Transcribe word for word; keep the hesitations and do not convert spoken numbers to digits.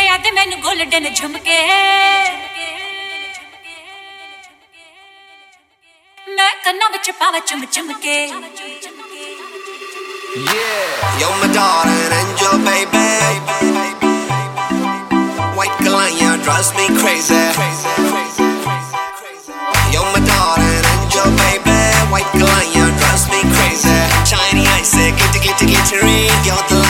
ਲਿਆ ਦੇ ਮੈਨੂੰ ਗੋਲਡਨ ਝੁਮਕੇ ਮੈਂ ਕੰਨਾਂ ਵਿੱਚ ਪਾਵਾ ਚੁੰਮ ਚੁੰਮ ਕੇ Yeah, you're my darling angel, baby. White Galania drives me crazy. You're my darling angel, baby. White Galania drives me crazy. Shiny eyes, glitter, glitter, glittery. You're the